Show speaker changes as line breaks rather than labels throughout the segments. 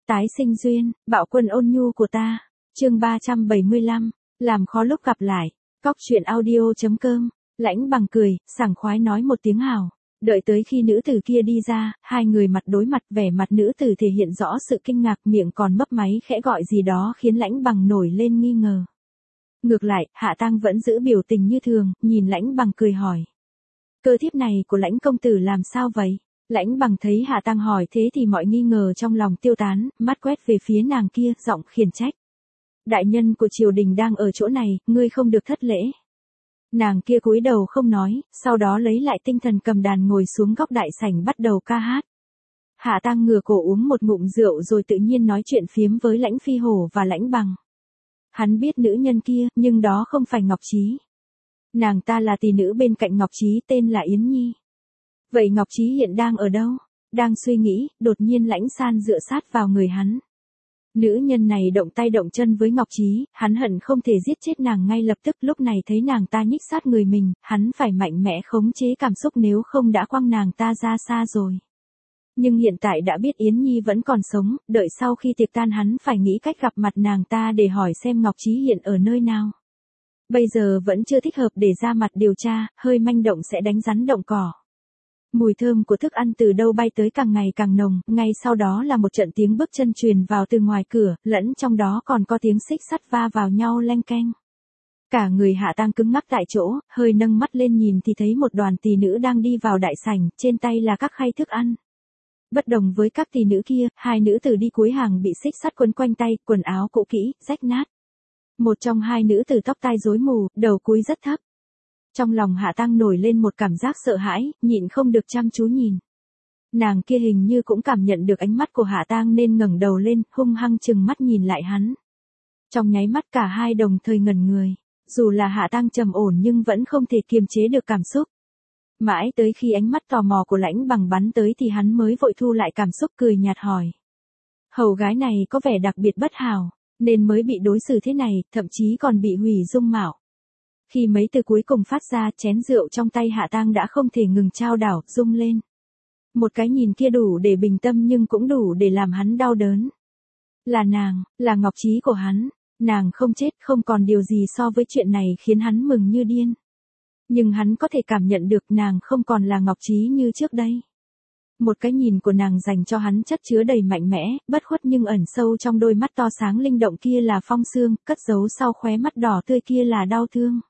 Tái sinh duyên, bạo quân ôn nhu của ta. Chương 375, làm khó lúc gặp lại. Cóc truyện audio.com. Lãnh Bằng cười, sảng khoái nói một tiếng hào. Đợi tới khi nữ tử kia đi ra, hai người mặt đối mặt, vẻ mặt nữ tử thể hiện rõ sự kinh ngạc, miệng còn mấp máy khẽ gọi gì đó khiến Lãnh Bằng nổi lên nghi ngờ. Ngược lại, Hạ Tang vẫn giữ biểu tình như thường, nhìn Lãnh Bằng cười hỏi. Cơ thiếp này của Lãnh công tử làm sao vậy? Lãnh Bằng thấy Hạ Tang hỏi thế thì mọi nghi ngờ trong lòng tiêu tán, mắt quét về phía nàng kia, giọng khiển trách. Đại nhân của triều đình đang ở chỗ này, ngươi không được thất lễ. Nàng kia cúi đầu không nói, sau đó lấy lại tinh thần cầm đàn ngồi xuống góc đại sảnh bắt đầu ca hát. Hạ Tang ngửa cổ uống một ngụm rượu rồi tự nhiên nói chuyện phiếm với Lãnh Phi Hổ và Lãnh Bằng. Hắn biết nữ nhân kia, nhưng đó không phải Ngọc Trí. Nàng ta là tỷ nữ bên cạnh Ngọc Trí tên là Yến Nhi. Vậy Ngọc Trí hiện đang ở đâu? Đang suy nghĩ, đột nhiên Lãnh San dựa sát vào người hắn. Nữ nhân này động tay động chân với Ngọc Trí, hắn hận không thể giết chết nàng ngay lập tức. Lúc này thấy nàng ta nhích sát người mình, hắn phải mạnh mẽ khống chế cảm xúc nếu không đã quăng nàng ta ra xa rồi. Nhưng hiện tại đã biết Yến Nhi vẫn còn sống, đợi sau khi tiệc tan hắn phải nghĩ cách gặp mặt nàng ta để hỏi xem Ngọc Trí hiện ở nơi nào. Bây giờ vẫn chưa thích hợp để ra mặt điều tra, hơi manh động sẽ đánh rắn động cỏ. Mùi thơm của thức ăn từ đâu bay tới càng ngày càng nồng, ngay sau đó là một trận tiếng bước chân truyền vào từ ngoài cửa, lẫn trong đó còn có tiếng xích sắt va vào nhau leng keng. Cả người Hạ Tang cứng ngắc tại chỗ, hơi nâng mắt lên nhìn thì thấy một đoàn tỷ nữ đang đi vào đại sảnh, trên tay là các khay thức ăn. Bất đồng với các tỷ nữ kia, hai nữ tử đi cuối hàng bị xích sắt quấn quanh tay, quần áo cũ kỹ, rách nát. Một trong hai nữ tử tóc tai rối mù, đầu cúi rất thấp. Trong lòng Hạ Tang nổi lên một cảm giác sợ hãi, nhịn không được chăm chú nhìn. Nàng kia hình như cũng cảm nhận được ánh mắt của Hạ Tang nên ngẩng đầu lên, hung hăng trừng mắt nhìn lại hắn. Trong nháy mắt cả hai đồng thời ngẩn người, dù là Hạ Tang trầm ổn nhưng vẫn không thể kiềm chế được cảm xúc. Mãi tới khi ánh mắt tò mò của Lãnh Bằng bắn tới thì hắn mới vội thu lại cảm xúc cười nhạt hỏi. Hầu gái này có vẻ đặc biệt bất hảo, nên mới bị đối xử thế này, thậm chí còn bị hủy dung mạo. Khi mấy từ cuối cùng phát ra, chén rượu trong tay Hạ Tang đã không thể ngừng chao đảo, rung lên. Một cái nhìn kia đủ để bình tâm nhưng cũng đủ để làm hắn đau đớn. Là nàng, là Ngọc Trí của hắn, nàng không chết, không còn điều gì so với chuyện này khiến hắn mừng như điên. Nhưng hắn có thể cảm nhận được nàng không còn là Ngọc Trí như trước đây. Một cái nhìn của nàng dành cho hắn chất chứa đầy mạnh mẽ, bất khuất nhưng ẩn sâu trong đôi mắt to sáng linh động kia là phong sương, cất giấu sau khóe mắt đỏ tươi kia là đau thương.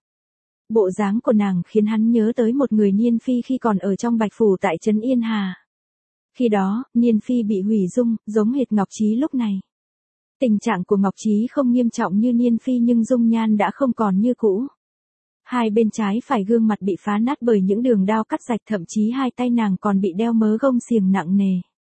Bộ dáng của nàng khiến hắn nhớ tới một người Niên Phi khi còn ở trong Bạch Phủ tại Trấn Yên Hà. Khi đó, Niên Phi bị hủy dung, giống hệt Ngọc Trí lúc này. Tình trạng của Ngọc Trí không nghiêm trọng như Niên Phi nhưng dung nhan đã không còn như cũ. Hai bên trái phải gương mặt bị phá nát bởi những đường đao cắt rạch, thậm chí hai tay nàng còn bị đeo mớ gông xiềng nặng nề.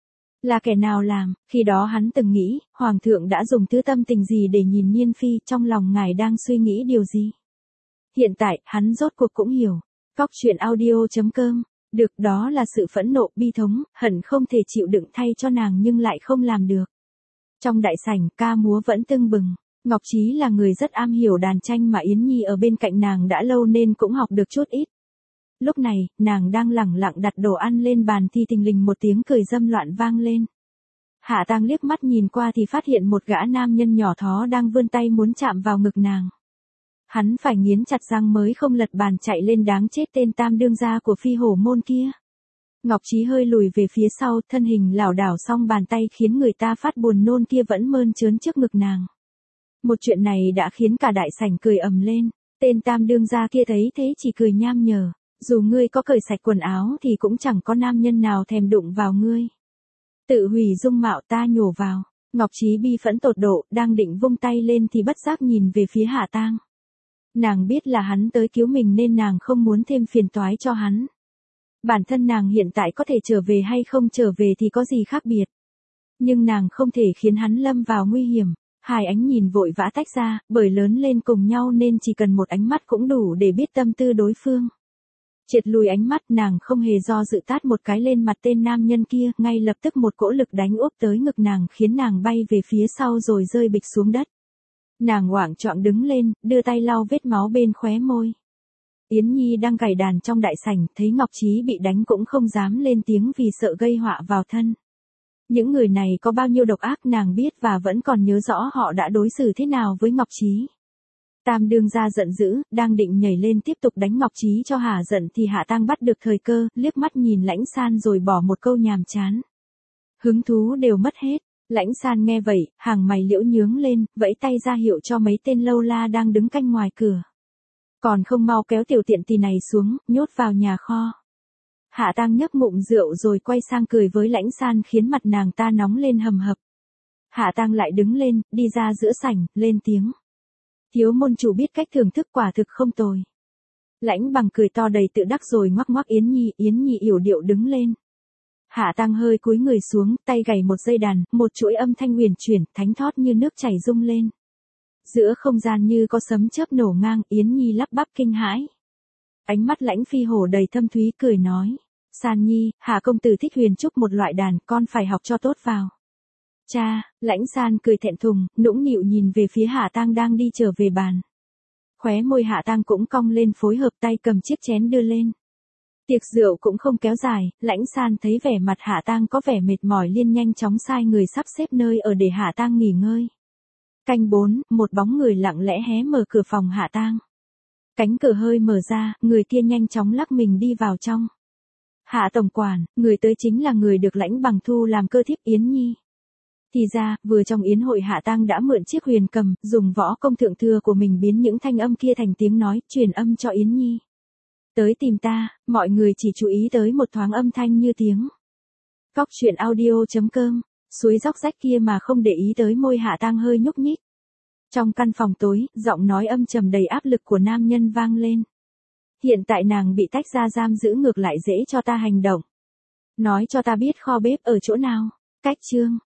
Là kẻ nào làm? Khi đó hắn từng nghĩ, Hoàng thượng đã dùng thứ tâm tình gì để nhìn Niên Phi, trong lòng ngài đang suy nghĩ điều gì? Hiện tại, hắn rốt cuộc cũng hiểu. Cóc truyện audio.com. Được, đó là sự phẫn nộ, bi thống, hận không thể chịu đựng thay cho nàng nhưng lại không làm được. Trong đại sảnh, ca múa vẫn tưng bừng. Ngọc Trí là người rất am hiểu đàn tranh mà Yến Nhi ở bên cạnh nàng đã lâu nên cũng học được chút ít. Lúc này, nàng đang lẳng lặng đặt đồ ăn lên bàn thì thình lình một tiếng cười dâm loạn vang lên. Hạ Tang liếc mắt nhìn qua thì phát hiện một gã nam nhân nhỏ thó đang vươn tay muốn chạm vào ngực nàng. Hắn phải nghiến chặt răng mới không lật bàn chạy lên đáng chết tên tam đương gia của Phi Hổ môn kia. Ngọc Trí hơi lùi về phía sau, thân hình lảo đảo song bàn tay khiến người ta phát buồn nôn kia vẫn mơn trớn trước ngực nàng. Một chuyện này đã khiến cả đại sảnh cười ầm lên, tên tam đương gia kia thấy thế chỉ cười nham nhở, dù ngươi có cởi sạch quần áo thì cũng chẳng có nam nhân nào thèm đụng vào ngươi. Tự hủy dung mạo ta nhổ vào. Ngọc Trí bi phẫn tột độ, đang định vung tay lên thì bất giác nhìn về phía Hạ Tang. Nàng biết là hắn tới cứu mình nên nàng không muốn thêm phiền toái cho hắn. Bản thân nàng hiện tại có thể trở về hay không trở về thì có gì khác biệt. Nhưng nàng không thể khiến hắn lâm vào nguy hiểm. Hai ánh nhìn vội vã tách ra, bởi lớn lên cùng nhau nên chỉ cần một ánh mắt cũng đủ để biết tâm tư đối phương. Triệt lùi ánh mắt, nàng không hề do dự tát một cái lên mặt tên nam nhân kia, ngay lập tức một cỗ lực đánh úp tới ngực nàng khiến nàng bay về phía sau rồi rơi bịch xuống đất. Nàng hoảng choạng đứng lên, đưa tay lau vết máu bên khóe môi. Yến Nhi đang gảy đàn trong đại sảnh, thấy Ngọc Trí bị đánh cũng không dám lên tiếng vì sợ gây họa vào thân. Những người này có bao nhiêu độc ác nàng biết và vẫn còn nhớ rõ họ đã đối xử thế nào với Ngọc Trí. Tam đương gia giận dữ, đang định nhảy lên tiếp tục đánh Ngọc Trí cho hả giận thì Hạ Tang bắt được thời cơ, liếc mắt nhìn Lãnh San rồi bỏ một câu nhàm chán. Hứng thú đều mất hết. Lãnh San nghe vậy, hàng mày liễu nhướng lên, vẫy tay ra hiệu cho mấy tên lâu la đang đứng canh ngoài cửa. Còn không mau kéo tiểu tiện tỳ này xuống, nhốt vào nhà kho. Hạ Tang nhấp ngụm rượu rồi quay sang cười với Lãnh San khiến mặt nàng ta nóng lên hầm hập. Hạ Tang lại đứng lên, đi ra giữa sảnh, lên tiếng. Thiếu môn chủ biết cách thưởng thức quả thực không tồi. Lãnh Bằng cười to đầy tự đắc rồi ngoắc ngoắc Yến Nhi yểu điệu đứng lên. Hạ Tang hơi cúi người xuống, tay gảy một dây đàn, một chuỗi âm thanh huyền chuyển, thánh thót như nước chảy rung lên. Giữa không gian như có sấm chớp nổ ngang, Yến Nhi lắp bắp kinh hãi. Ánh mắt Lãnh Phi Hổ đầy thâm thúy cười nói. San Nhi, Hạ công tử thích huyền trúc một loại đàn, con phải học cho tốt vào. Cha, Lãnh San cười thẹn thùng, nũng nịu nhìn về phía Hạ Tang đang đi trở về bàn. Khóe môi Hạ Tang cũng cong lên phối hợp tay cầm chiếc chén đưa lên. Tiệc rượu cũng không kéo dài, Lãnh San thấy vẻ mặt Hạ Tang có vẻ mệt mỏi liền nhanh chóng sai người sắp xếp nơi ở để Hạ Tang nghỉ ngơi. Canh 4, một bóng người lặng lẽ hé mở cửa phòng Hạ Tang. Cánh cửa hơi mở ra, người kia nhanh chóng lắc mình đi vào trong. Hạ tổng quản, người tới chính là người được Lãnh Bằng thu làm cơ thiếp Yến Nhi. Thì ra, vừa trong yến hội Hạ Tang đã mượn chiếc huyền cầm, dùng võ công thượng thừa của mình biến những thanh âm kia thành tiếng nói, truyền âm cho Yến Nhi. Tới tìm ta, mọi người chỉ chú ý tới một thoáng âm thanh như tiếng. Cóc truyện audio.com, suối róc rách kia mà không để ý tới môi Hạ Tang hơi nhúc nhích. Trong căn phòng tối, giọng nói âm trầm đầy áp lực của nam nhân vang lên. Hiện tại nàng bị tách ra giam giữ ngược lại dễ cho ta hành động. Nói cho ta biết kho bếp ở chỗ nào. Cách chương.